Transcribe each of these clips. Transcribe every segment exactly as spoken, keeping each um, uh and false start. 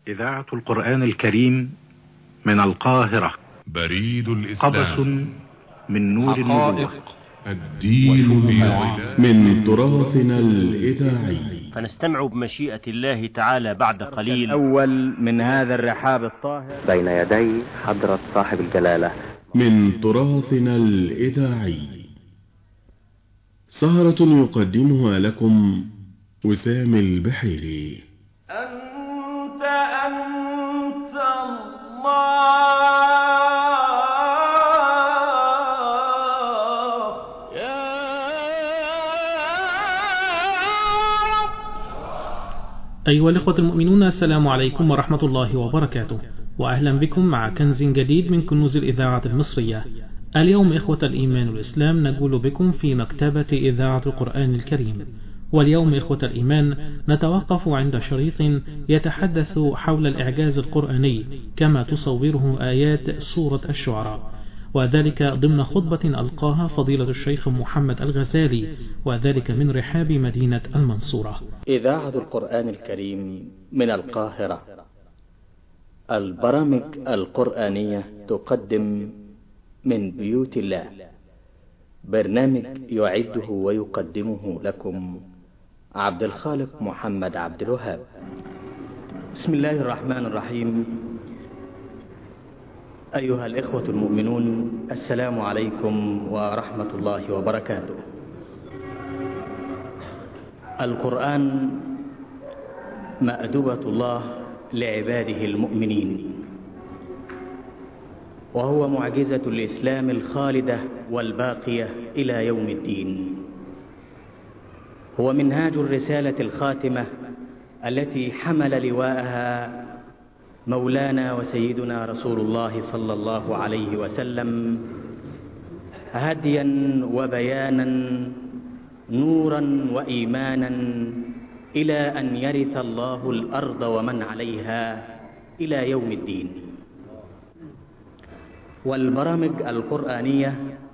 إذاعة القرآن الكريم من القاهرة. بريد الإسلام. قبس من نور النبوة. الدين يعاني من تراثنا الإذاعي. فنستمع بمشيئة الله تعالى بعد قليل أول من هذا الرحاب الطاهر بين يدي حضرة صاحب الجلالة من تراثنا الإذاعي. سهرة يقدمها لكم وسام البحيري. أنت أنت الله يا رب. أيها الإخوة المؤمنون، السلام عليكم ورحمة الله وبركاته، وأهلا بكم مع كنز جديد من كنوز الإذاعة المصرية. اليوم إخوة الإيمان والإسلام نقول بكم في مكتبة إذاعة القرآن الكريم. واليوم إخوة الإيمان نتوقف عند شريط يتحدث حول الإعجاز القرآني كما تصوره آيات سورة الشعراء، وذلك ضمن خطبة ألقاها فضيلة الشيخ محمد الغزالي، وذلك من رحاب مدينة المنصورة. إذاعة القرآن الكريم من القاهرة. البرامج القرآنية تقدم من بيوت الله، برنامج يعده ويقدمه لكم عبد الخالق محمد عبد الوهاب. بسم الله الرحمن الرحيم. أيها الإخوة المؤمنون، السلام عليكم ورحمة الله وبركاته. القرآن مأدبة الله لعباده المؤمنين، وهو معجزة الإسلام الخالدة والباقية إلى يوم الدين. هو منهاج الرسالة الخاتمة التي حمل لواءها مولانا وسيدنا رسول الله صلى الله عليه وسلم، هديا وبيانا، نورا وإيمانا، إلى أن يرث الله الأرض ومن عليها إلى يوم الدين. والبرامج القرآنية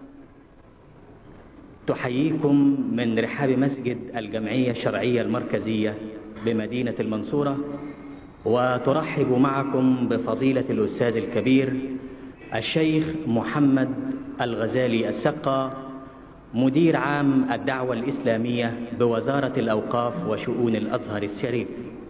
تحييكم من رحاب مسجد الجمعية الشرعية المركزية بمدينة المنصورة، وترحب معكم بفضيلة الأستاذ الكبير الشيخ محمد الغزالي السقا، مدير عام الدعوة الإسلامية بوزارة الأوقاف وشؤون الأزهر الشريف.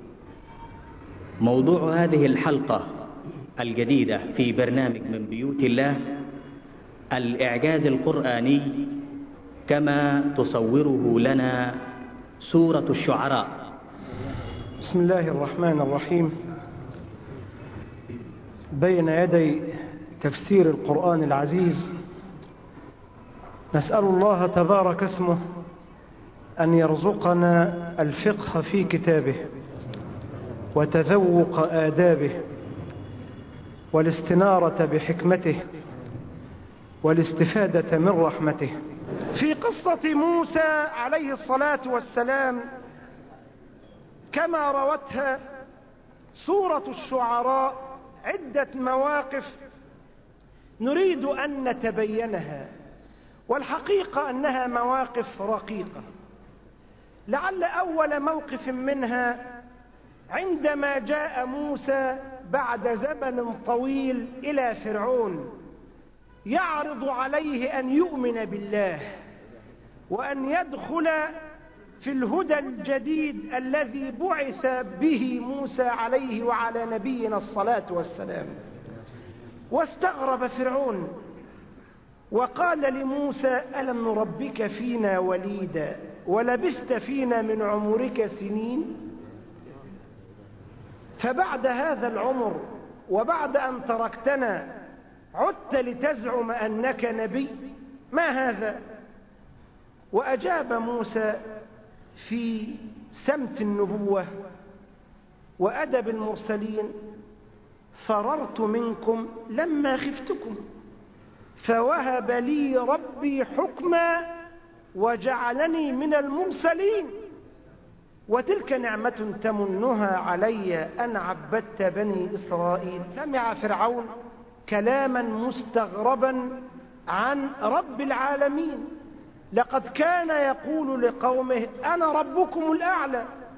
موضوع هذه الحلقة الجديدة في برنامج من بيوت الله الإعجاز القرآني كما تصوره لنا سورة الشعراء. بسم الله الرحمن الرحيم. بين يدي تفسير القرآن العزيز نسأل الله تبارك اسمه أن يرزقنا الفقه في كتابه وتذوق آدابه والاستنارة بحكمته والاستفادة من رحمته. في قصة موسى عليه الصلاة والسلام كما روتها سورة الشعراء عدة مواقف نريد أن نتبينها، والحقيقة أنها مواقف رقيقة. لعل أول موقف منها عندما جاء موسى بعد زمن طويل إلى فرعون يعرض عليه أن يؤمن بالله وأن يدخل في الهدى الجديد الذي بعث به موسى عليه وعلى نبينا الصلاة والسلام. واستغرب فرعون وقال لموسى: ألم نربك فينا وليدا ولبثت فينا من عمرك سنين؟ فبعد هذا العمر وبعد أن تركتنا عدت لتزعم أنك نبي؟ ما هذا؟ وأجاب موسى في سمت النبوة وأدب المرسلين: فررت منكم لما خفتكم فوهب لي ربي حكما وجعلني من المرسلين وتلك نعمة تمنها علي أن عبدت بني إسرائيل. سمع فرعون كلاما مستغربا عن رب العالمين. لقد كان يقول لقومه: أنا ربكم الأعلى،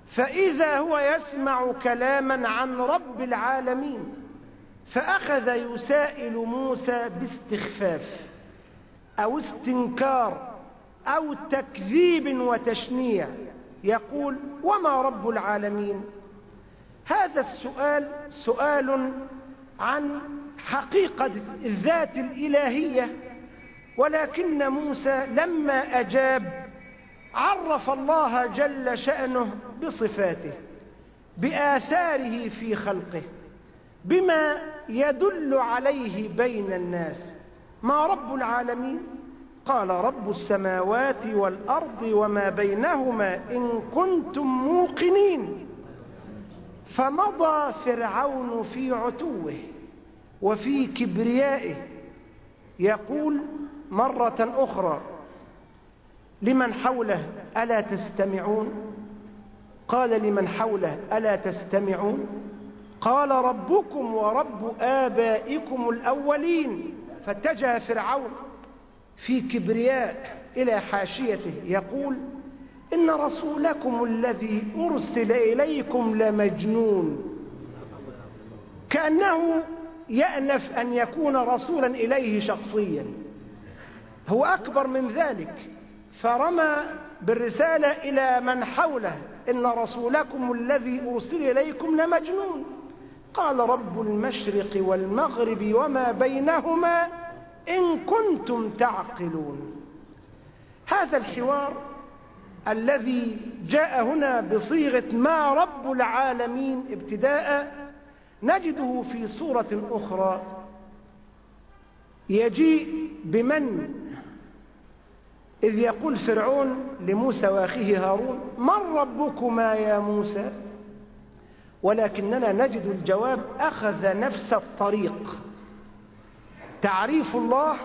فإذا هو يسمع كلاما عن رب العالمين، فأخذ يسائل موسى باستخفاف أو استنكار أو تكذيب وتشنيع، يقول: وما رب العالمين؟ هذا السؤال سؤال عن حقيقة الذات الإلهية، ولكن موسى لما أجاب عرف الله جل شأنه بصفاته، بآثاره في خلقه، بما يدل عليه بين الناس. ما رب العالمين؟ قال: رب السماوات والأرض وما بينهما إن كنتم موقنين. فمضى فرعون في عتوه وفي كبريائه، يقول مرة أخرى لمن حوله: ألا تستمعون؟ قال لمن حوله: ألا تستمعون؟ قال: ربكم ورب آبائكم الأولين. فاتجه فرعون في كبرياء إلى حاشيته يقول: إن رسولكم الذي أرسل إليكم لمجنون. كأنه يأنف أن يكون رسولا إليه شخصيا، هو أكبر من ذلك، فرمى بالرسالة إلى من حوله: إن رسولكم الذي أرسل إليكم لمجنون. قال: رب المشرق والمغرب وما بينهما إن كنتم تعقلون. هذا الحوار الذي جاء هنا بصيغة ما رب العالمين ابتداء نجده في سورة أخرى يجيء بمن، إذ يقول فرعون لموسى وأخيه هارون: من ربكما يا موسى؟ ولكننا نجد الجواب أخذ نفس الطريق، تعريف الله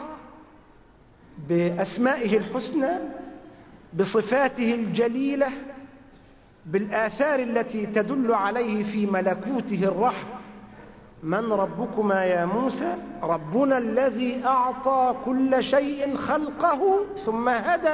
بأسمائه الحسنى، بصفاته الجليلة، بالآثار التي تدل عليه في ملكوته الرحم. من ربكما يا موسى؟ ربنا الذي أعطى كل شيء خلقه ثم هدى.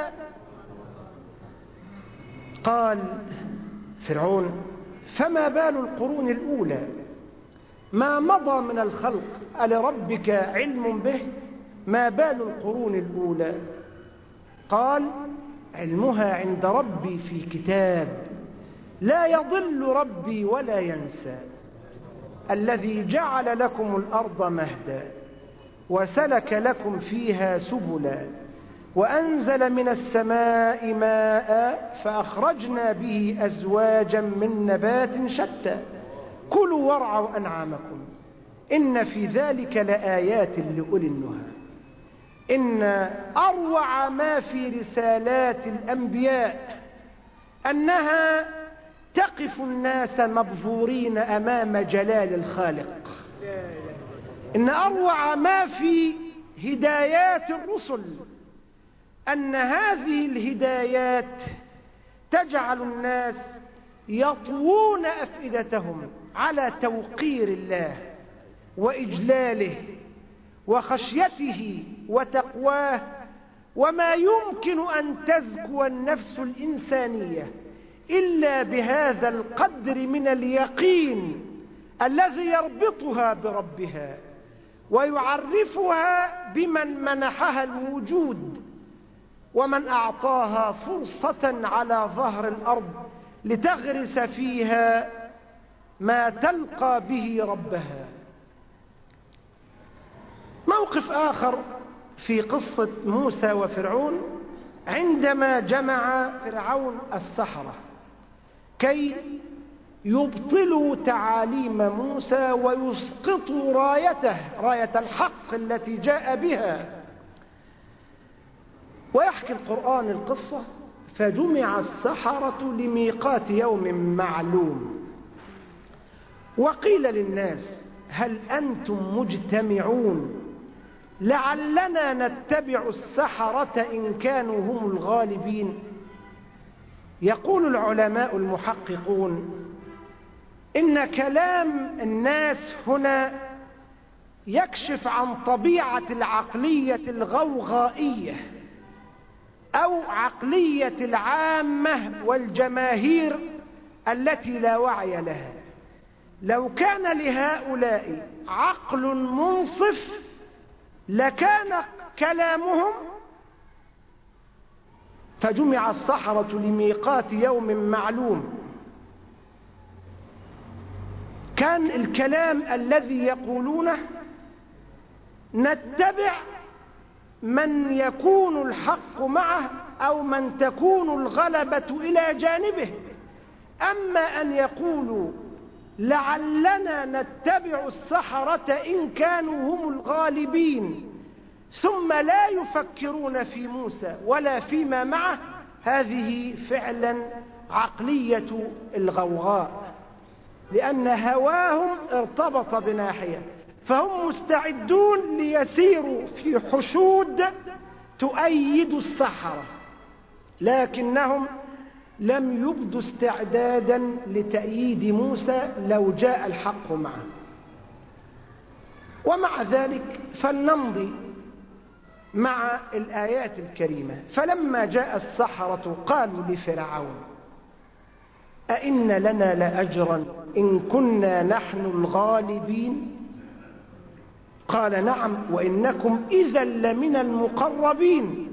قال فرعون: فما بال القرون الأولى؟ ما مضى من الخلق ألربك علم به؟ ما بال القرون الأولى؟ قال: علمها عند ربي في كتاب، لا يضل ربي ولا ينسى. الذي جعل لكم الأرض مهدا وسلك لكم فيها سبلا وأنزل من السماء ماء فأخرجنا به أزواجا من نبات شتى كلوا وارعوا أنعامكم إن في ذلك لآيات لأولي النهى. إن أروع ما في رسالات الأنبياء أنها تقف الناس مبهورين أمام جلال الخالق. إن أروع ما في هدايات الرسل أن هذه الهدايات تجعل الناس يطوون أفئدتهم على توقير الله وإجلاله وخشيته وتقواه، وما يمكن أن تزكو النفس الإنسانية إلا بهذا القدر من اليقين الذي يربطها بربها ويعرفها بمن منحها الوجود ومن أعطاها فرصة على ظهر الأرض لتغرس فيها ما تلقى به ربها. موقف آخر في قصة موسى وفرعون عندما جمع فرعون السحرة كي يبطلوا تعاليم موسى ويسقطوا رايته، راية الحق التي جاء بها. ويحكي القرآن القصة: فجمع السحرة لميقات يوم معلوم وقيل للناس هل أنتم مجتمعون لعلنا نتبع السحرة إن كانوا هم الغالبين. يقول العلماء المحققون إن كلام الناس هنا يكشف عن طبيعة العقلية الغوغائية أو عقلية العامة والجماهير التي لا وعي لها. لو كان لهؤلاء عقل منصف لكان كلامهم فجمع السحرة لميقات يوم معلوم، كان الكلام الذي يقولونه نتبع من يكون الحق معه أو من تكون الغلبة إلى جانبه. أما أن يقولوا لعلنا نتبع السحرة إن كانوا هم الغالبين ثم لا يفكرون في موسى ولا فيما معه، هذه فعلا عقلية الغوغاء، لأن هواهم ارتبط بناحية، فهم مستعدون ليسيروا في حشود تؤيد السحرة، لكنهم لم يبدوا استعدادا لتأييد موسى لو جاء الحق معه. ومع ذلك فلنمضي مع الآيات الكريمة. فلما جاء السحرة قالوا لفرعون أئن لنا لأجرا إن كنا نحن الغالبين؟ قال نعم وإنكم إذا لمن المقربين.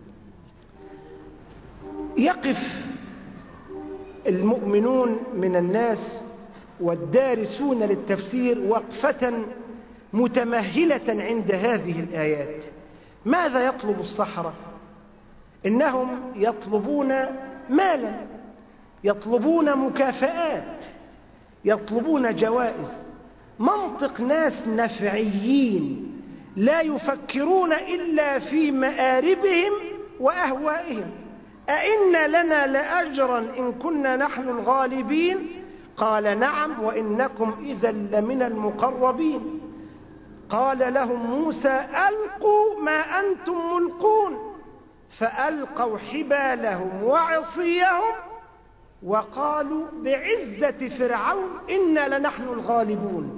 يقف المؤمنون من الناس والدارسون للتفسير وقفة متمهلة عند هذه الآيات. ماذا يطلب السحرة؟ إنهم يطلبون مالا، يطلبون مكافآت، يطلبون جوائز. منطق ناس نفعيين لا يفكرون إلا في مآربهم وأهوائهم. أئن لنا لأجرا إن كنا نحن الغالبين؟ قال نعم وإنكم إذا لمن المقربين. قال لهم موسى ألقوا ما أنتم ملقون، فألقوا حبالهم وعصيهم وقالوا بعزة فرعون إنا لنحن الغالبون.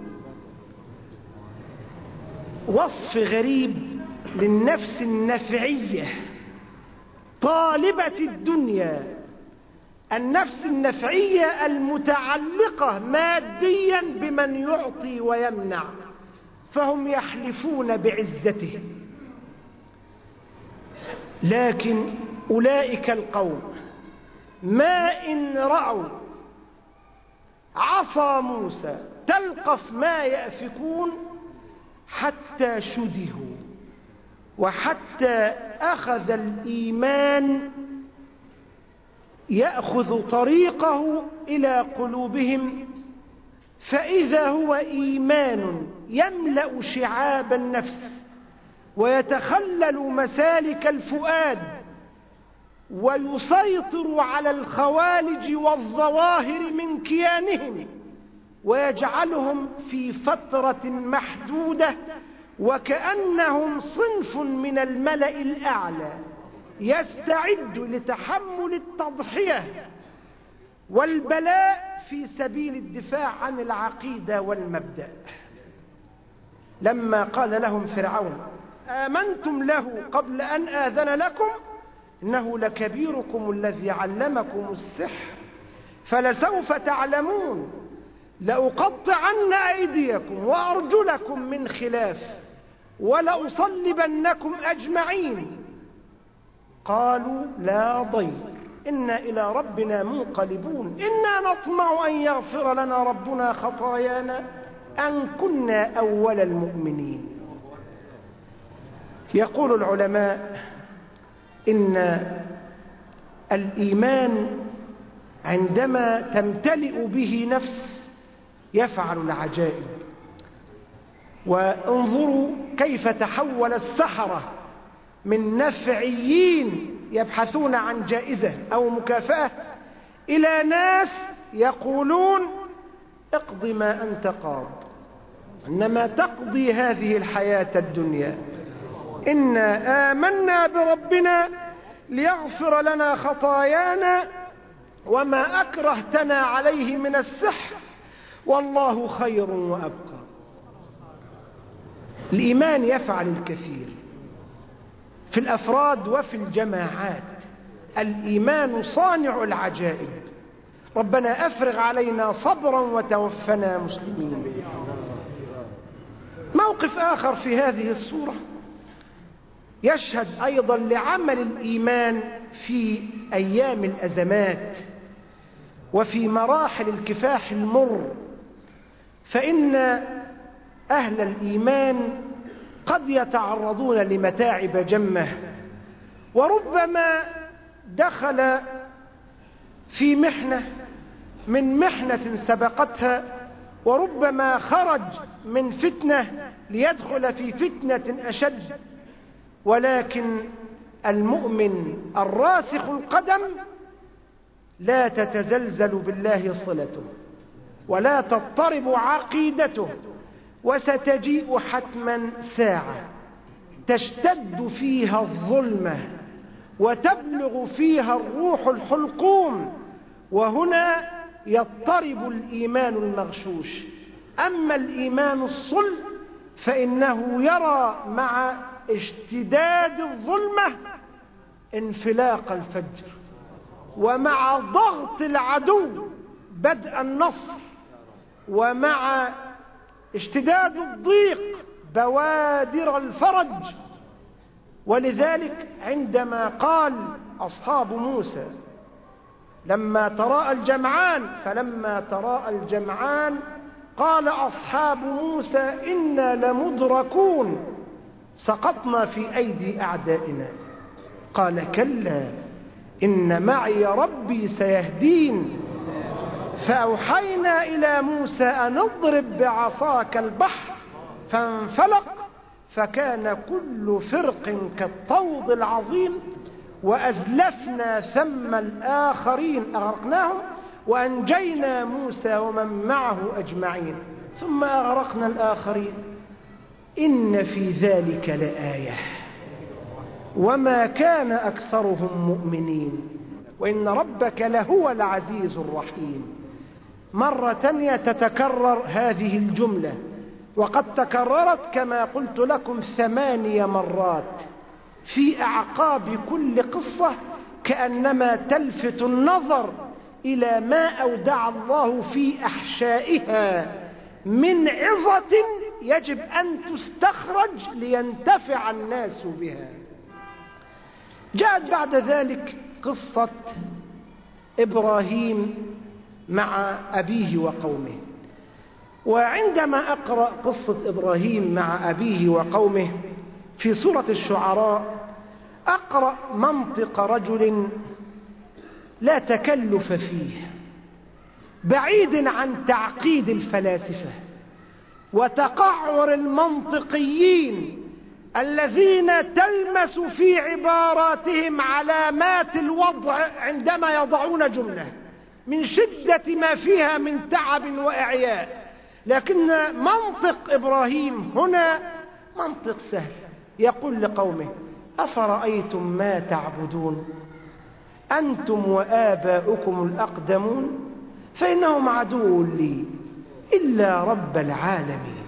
وصف غريب للنفس النفعية طالبة الدنيا، النفس النفعية المتعلقة ماديا بمن يعطي ويمنع، فهم يحلفون بعزته. لكن أولئك القوم ما إن رأوا عصا موسى تلقف ما يأفكون حتى شدهوا، وحتى أخذ الإيمان يأخذ طريقه إلى قلوبهم، فإذا هو إيمان يملأ شعاب النفس ويتخلل مسالك الفؤاد ويسيطر على الخوالج والظواهر من كيانهم، ويجعلهم في فترة محدودة وكأنهم صنف من الملأ الأعلى يستعد لتحمل التضحية والبلاء في سبيل الدفاع عن العقيدة والمبدأ. لما قال لهم فرعون آمنتم له قبل أن آذن لكم إنه لكبيركم الذي علمكم السحر فلسوف تعلمون لأقطعن أيديكم وأرجلكم من خلاف ولأصلبنكم أجمعين. قالوا لا ضير إنا إلى ربنا منقلبون إنا نطمع أن يغفر لنا ربنا خطايانا أن كنا أول المؤمنين. يقول العلماء إن الإيمان عندما تمتلئ به نفس يفعل العجائب. وانظروا كيف تحول السحرة من نفعيين يبحثون عن جائزة أو مكافأة إلى ناس يقولون اقض ما أنت قاض، إنما تقضي هذه الحياة الدنيا، إنا آمنا بربنا ليغفر لنا خطايانا وما أكرهتنا عليه من السحر والله خير وأبقى. الإيمان يفعل الكثير في الأفراد وفي الجماعات. الإيمان صانع العجائب. ربنا أفرغ علينا صبرا وتوفنا مسلمين. موقف آخر في هذه السورة يشهد أيضا لعمل الإيمان في أيام الأزمات وفي مراحل الكفاح المر، فإن أهل الإيمان قد يتعرضون لمتاعب جمة، وربما دخل في محنة من محنة سبقتها، وربما خرج من فتنة ليدخل في فتنة أشد، ولكن المؤمن الراسخ القدم لا تتزلزل بالله صلته ولا تضطرب عقيدته، وستجيء حتما ساعة تشتد فيها الظلمة وتبلغ فيها الروح الحلقوم، وهنا يضطرب الإيمان المغشوش. أما الإيمان الصلب فإنه يرى مع اشتداد الظلمة انفلاق الفجر، ومع ضغط العدو بدء النصر، ومع اشتداد الضيق بوادر الفرج. ولذلك عندما قال أصحاب موسى لما تراءى الجمعان فلما تراءى الجمعان قال أصحاب موسى إنا لمدركون سقطنا في أيدي أعدائنا، قال كلا إن معي ربي سيهدين، فأوحينا إلى موسى أن اضرب بعصاك البحر فانفلق فكان كل فرق كالطود العظيم، وأزلفنا ثم الآخرين أغرقناهم وأنجينا موسى ومن معه أجمعين ثم أغرقنا الآخرين إن في ذلك لآية وما كان أكثرهم مؤمنين وإن ربك لهو العزيز الرحيم. مرة تانية تتكرر هذه الجملة، وقد تكررت كما قلت لكم ثمانية مرات في أعقاب كل قصة، كأنما تلفت النظر إلى ما أودع الله في أحشائها من عظة يجب أن تستخرج لينتفع الناس بها. جاءت بعد ذلك قصة إبراهيم مع أبيه وقومه. وعندما أقرأ قصة إبراهيم مع أبيه وقومه في سورة الشعراء أقرأ منطق رجل لا تكلف فيه، بعيد عن تعقيد الفلاسفة وتقعر المنطقيين الذين تلمس في عباراتهم علامات الوضع عندما يضعون جملة من شدة ما فيها من تعب وإعياء. لكن منطق إبراهيم هنا منطق سهل، يقول لقومه أفرأيتم ما تعبدون أنتم وآباؤكم الأقدمون فإنهم عدو لي إلا رب العالمين.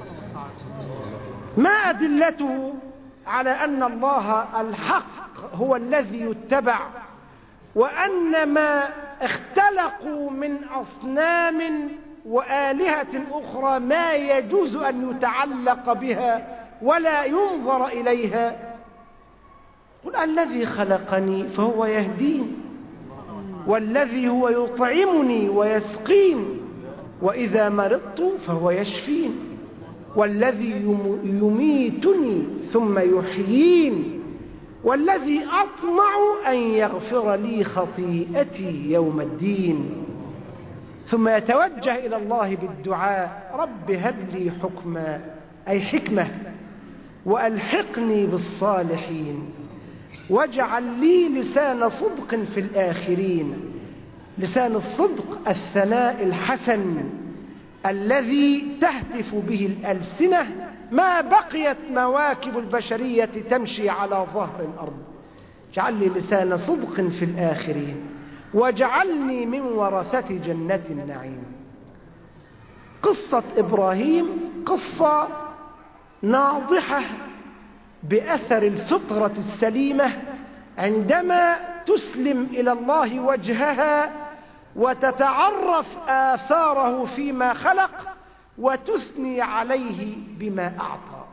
ما أدلته على أن الله الحق هو الذي يتبع، وأن ما اختلقوا من أصنام وآلهة أخرى ما يجوز أن يتعلق بها ولا ينظر إليها. قل الذي خلقني فهو يهدين، والذي هو يطعمني ويسقين، وإذا مرضت فهو يشفين، والذي يميتني ثم يحيين، والذي أطمع أن يغفر لي خطيئتي يوم الدين. ثم يتوجه إلى الله بالدعاء رب هب لي حكما أي حكمة، وألحقني بالصالحين، واجعل لي لسان صدق في الآخرين. لسان الصدق الثناء الحسن الذي تهتف به الألسنة ما بقيت مواكب البشرية تمشي على ظهر الأرض. اجعل لي لسان صدق في الآخرين واجعلني من ورثة جنة النعيم. قصة إبراهيم قصة ناضحة بأثر الفطرة السليمة عندما تسلم إلى الله وجهها وتتعرف آثاره فيما خلق وتثني عليه بما أعطى.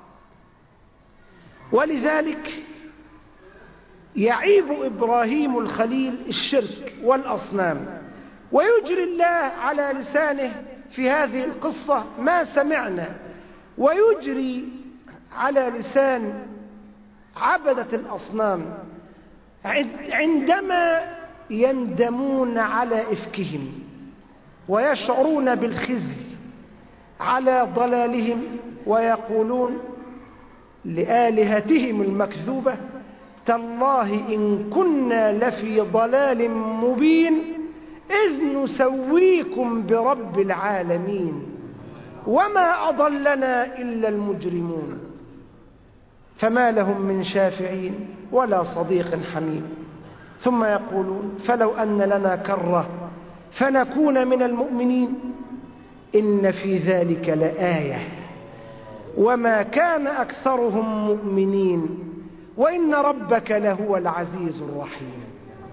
ولذلك يعيب إبراهيم الخليل الشرك والأصنام، ويجري الله على لسانه في هذه القصة ما سمعنا، ويجري على لسان عبدة الأصنام عندما يندمون على إفكهم ويشعرون بالخزي على ضلالهم، ويقولون لآلهتهم المكذوبة: تالله إن كنا لفي ضلال مبين إذ نسويكم برب العالمين وما أضلنا إلا المجرمون. فما لهم من شافعين ولا صديق حميم. ثم يقولون: فلو أن لنا كرة فنكون من المؤمنين إن في ذلك لآية وما كان أكثرهم مؤمنين وإن ربك لهو العزيز الرحيم.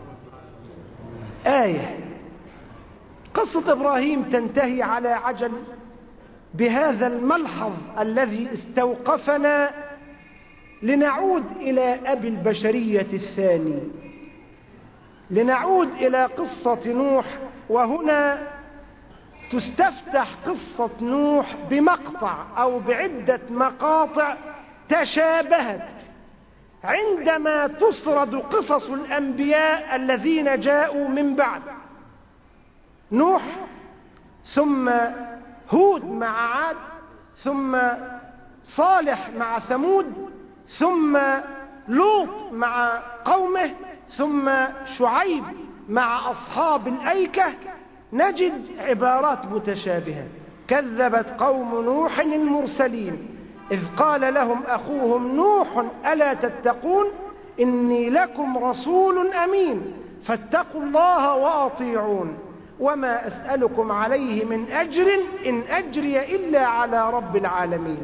آية. قصة إبراهيم تنتهي على عجل بهذا الملحظ الذي استوقفنا لنعود إلى أبي البشرية الثاني، لنعود إلى قصة نوح. وهنا تستفتح قصة نوح بمقطع أو بعدة مقاطع تشابهت عندما تسرد قصص الأنبياء الذين جاءوا من بعد. نوح، ثم هود مع عاد، ثم صالح مع ثمود، ثم لوط مع قومه، ثم شعيب مع أصحاب الأيكة. نجد عبارات متشابهة. كذبت قوم نوح المرسلين إذ قال لهم أخوهم نوح ألا تتقون إني لكم رسول أمين فاتقوا الله وأطيعون وما أسألكم عليه من أجر إن أجري إلا على رب العالمين.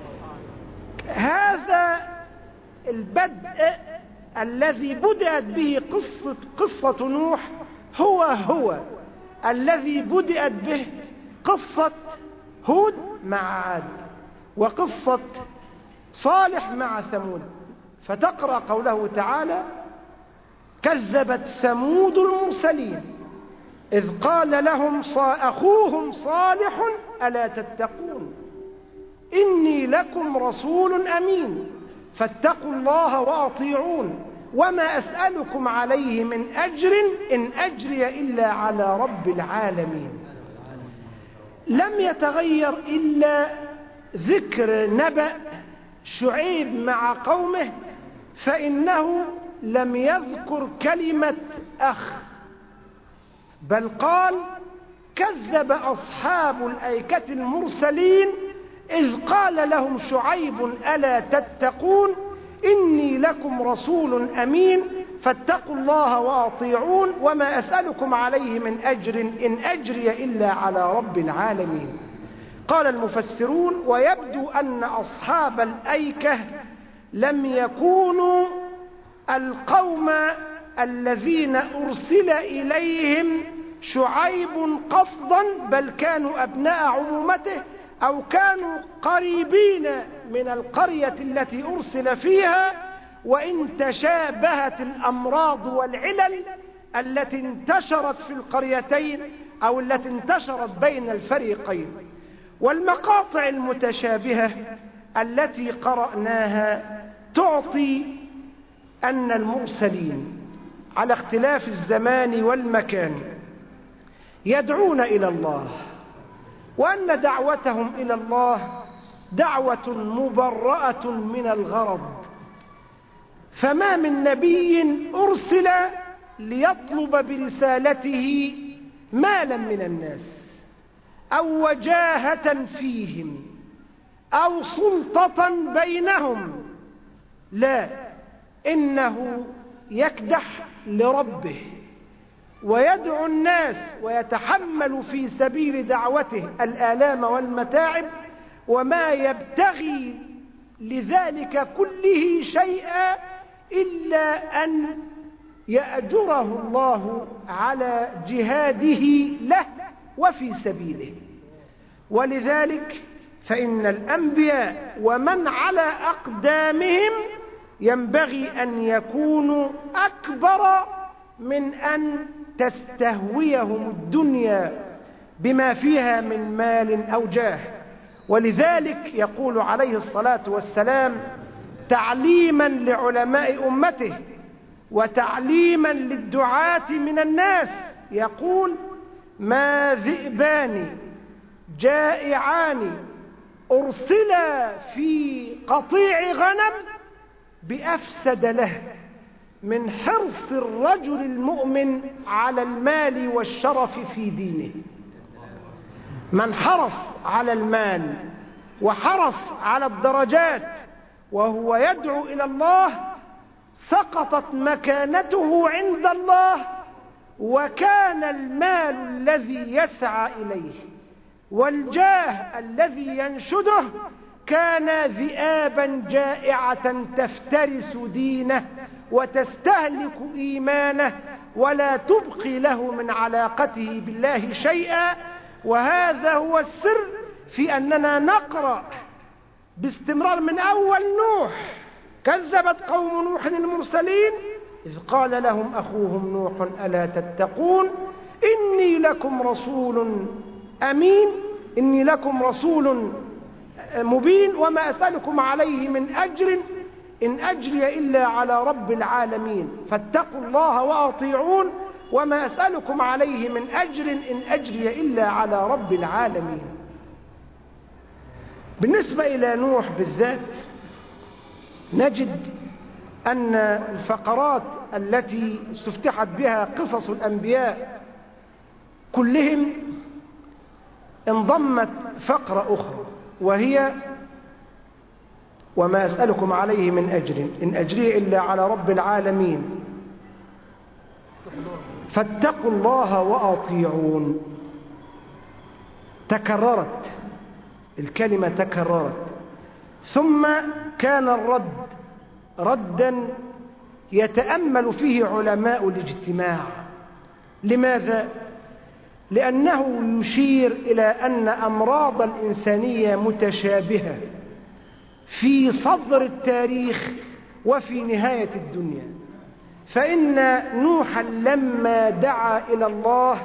هذا البدء الذي بدأت به قصة, قصة نوح هو هو الذي بدأت به قصة هود مع عاد وقصة صالح مع ثمود. فتقرأ قوله تعالى: كذبت ثمود المرسلين إذ قال لهم أخوهم صالح ألا تتقون إني لكم رسول أمين فاتقوا الله وأطيعون وما أسألكم عليه من أجر إن أجري إلا على رب العالمين. لم يتغير إلا ذكر نبأ شعيب مع قومه، فإنه لم يذكر كلمة أخ، بل قال: كذب أصحاب الأيكة المرسلين إذ قال لهم شعيب ألا تتقون إني لكم رسول أمين فاتقوا الله وأطيعون وما أسألكم عليه من أجر إن أجري إلا على رب العالمين. قال المفسرون: ويبدو أن أصحاب الأيكة لم يكونوا القوم الذين أرسل إليهم شعيب قصدا، بل كانوا أبناء عمومته أو كانوا قريبين من القرية التي أرسل فيها، وإن تشابهت الأمراض والعلل التي انتشرت في القريتين أو التي انتشرت بين الفريقين. والمقاطع المتشابهة التي قرأناها تعطي أن المرسلين على اختلاف الزمان والمكان يدعون إلى الله، وأن دعوتهم إلى الله دعوة مبرأة من الغرض. فما من نبي أرسل ليطلب برسالته مالا من الناس أو وجاهة فيهم أو سلطة بينهم، لا، إنه يكدح لربه ويدعو الناس ويتحمل في سبيل دعوته الآلام والمتاعب، وما يبتغي لذلك كله شيئا إلا أن يأجره الله على جهاده له وفي سبيله. ولذلك فإن الأنبياء ومن على أقدامهم ينبغي أن يكونوا أكبر من أن تستهويهم الدنيا بما فيها من مال أو جاه. ولذلك يقول عليه الصلاة والسلام تعليما لعلماء أمته وتعليما للدعاة من الناس، يقول: ما ذئبان جائعان أرسلا في قطيع غنم بأفسد له من حرص الرجل المؤمن على المال والشرف في دينه. من حرص على المال وحرص على الدرجات وهو يدعو إلى الله سقطت مكانته عند الله، وكان المال الذي يسعى إليه والجاه الذي ينشده كان ذئابا جائعة تفترس دينه وتستهلك إيمانه ولا تبقي له من علاقته بالله شيئا. وهذا هو السر في أننا نقرأ باستمرار من أول نوح: كذبت قوم نوح المرسلين إذ قال لهم أخوهم نوح ألا تتقون إني لكم رسول أمين إني لكم رسول مبين وما أسألكم عليه من أجر إن أجري إلا على رب العالمين فاتقوا الله وأطيعون وما أسألكم عليه من أجر إن أجري إلا على رب العالمين. بالنسبة إلى نوح بالذات نجد أن الفقرات التي استفتحت بها قصص الأنبياء كلهم انضمت فقرة أخرى، وهي: وما أسألكم عليه من أجر إن أجري إلا على رب العالمين فاتقوا الله وأطيعون. تكررت الكلمة تكررت. ثم كان الرد ردا يتأمل فيه علماء الاجتماع. لماذا؟ لأنه يشير إلى أن أمراض الإنسانية متشابهة في صدر التاريخ وفي نهاية الدنيا. فإن نوحا لما دعا إلى الله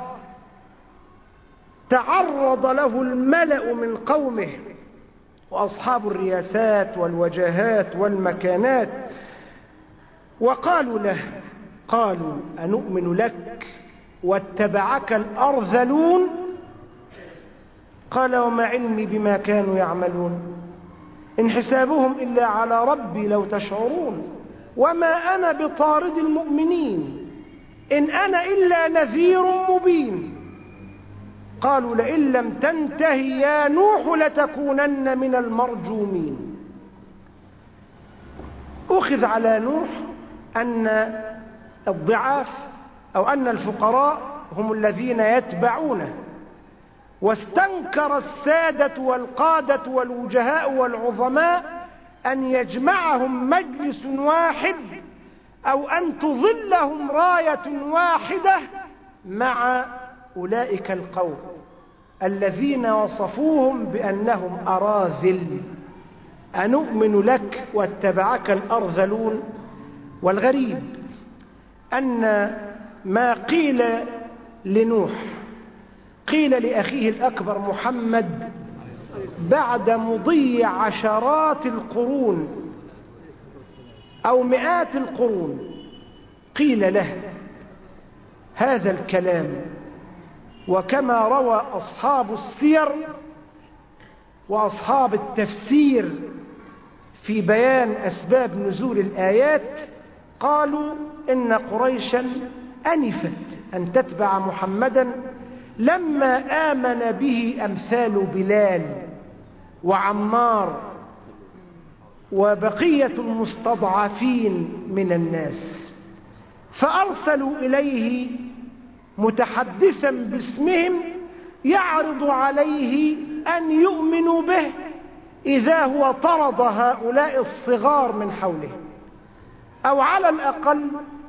تعرض له الملأ من قومه وأصحاب الرياسات والوجاهات والمكانات وقالوا له: قالوا أنؤمن لك واتبعك الأرذلون؟ قال: وما علمي بما كانوا يعملون إن حسابهم إلا على ربي لو تشعرون وما أنا بطارد المؤمنين إن أنا إلا نذير مبين. قالوا: لئن لم تنتهي يا نوح لتكونن من المرجومين. أخذ على نوح أن الضعاف أو أن الفقراء هم الذين يتبعونه، واستنكر السادة والقادة والوجهاء والعظماء أن يجمعهم مجلس واحد أو أن تظلهم راية واحدة مع أولئك القوم الذين وصفوهم بأنهم أراذل. أنؤمن لك واتبعك الأرذلون. والغريب أن ما قيل لنوح قيل لأخيه الأكبر محمد بعد مضي عشرات القرون أو مئات القرون. قيل له هذا الكلام، وكما روى أصحاب السير وأصحاب التفسير في بيان أسباب نزول الآيات قالوا إن قريشا أنفت أن تتبع محمدا لما آمن به أمثال بلال وعمار وبقية المستضعفين من الناس، فأرسلوا إليه متحدثا باسمهم يعرض عليه أن يؤمنوا به إذا هو طرد هؤلاء الصغار من حوله، أو على الأقل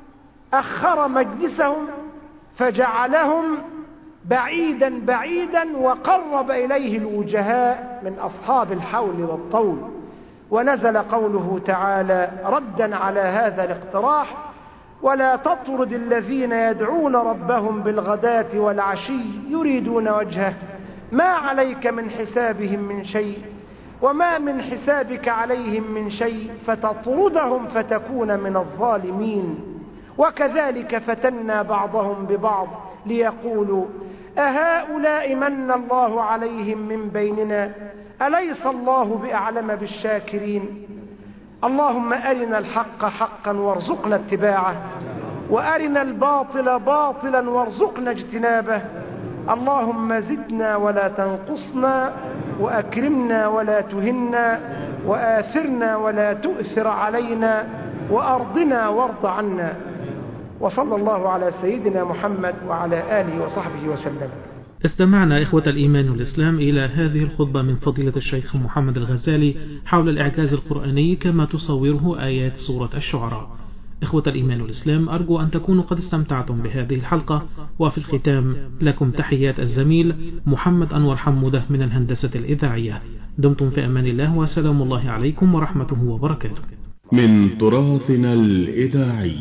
أخر مجلسهم فجعلهم بعيدا بعيدا وقرب إليه الوجهاء من أصحاب الحول والطول. ونزل قوله تعالى ردا على هذا الاقتراح: ولا تطرد الذين يدعون ربهم بالغداة والعشي يريدون وجهه ما عليك من حسابهم من شيء وما من حسابك عليهم من شيء فتطردهم فتكون من الظالمين. وكذلك فتنا بعضهم ببعض ليقولوا أهؤلاء من الله عليهم من بيننا أليس الله بأعلم بالشاكرين. اللهم أرنا الحق حقا وارزقنا اتباعه وأرنا الباطل باطلا وارزقنا اجتنابه. اللهم زدنا ولا تنقصنا وأكرمنا ولا تهنا وآثرنا ولا تؤثر علينا وأرضنا وارض عنا. وصلى الله على سيدنا محمد وعلى آله وصحبه وسلم. استمعنا إخوة الإيمان والإسلام إلى هذه الخطبة من فضيلة الشيخ محمد الغزالي حول الإعجاز القرآني كما تصوره آيات سورة الشعراء. إخوة الإيمان والإسلام، أرجو أن تكونوا قد استمتعتم بهذه الحلقة، وفي الختام لكم تحيات الزميل محمد أنور حمودة من الهندسة الإذاعية. دمتم في أمان الله وسلام الله عليكم ورحمته وبركاته. من تراثنا الإذاعي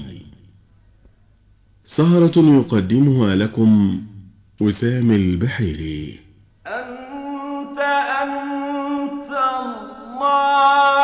سهرة يقدمها لكم وسام البحيري. أنت أنت الله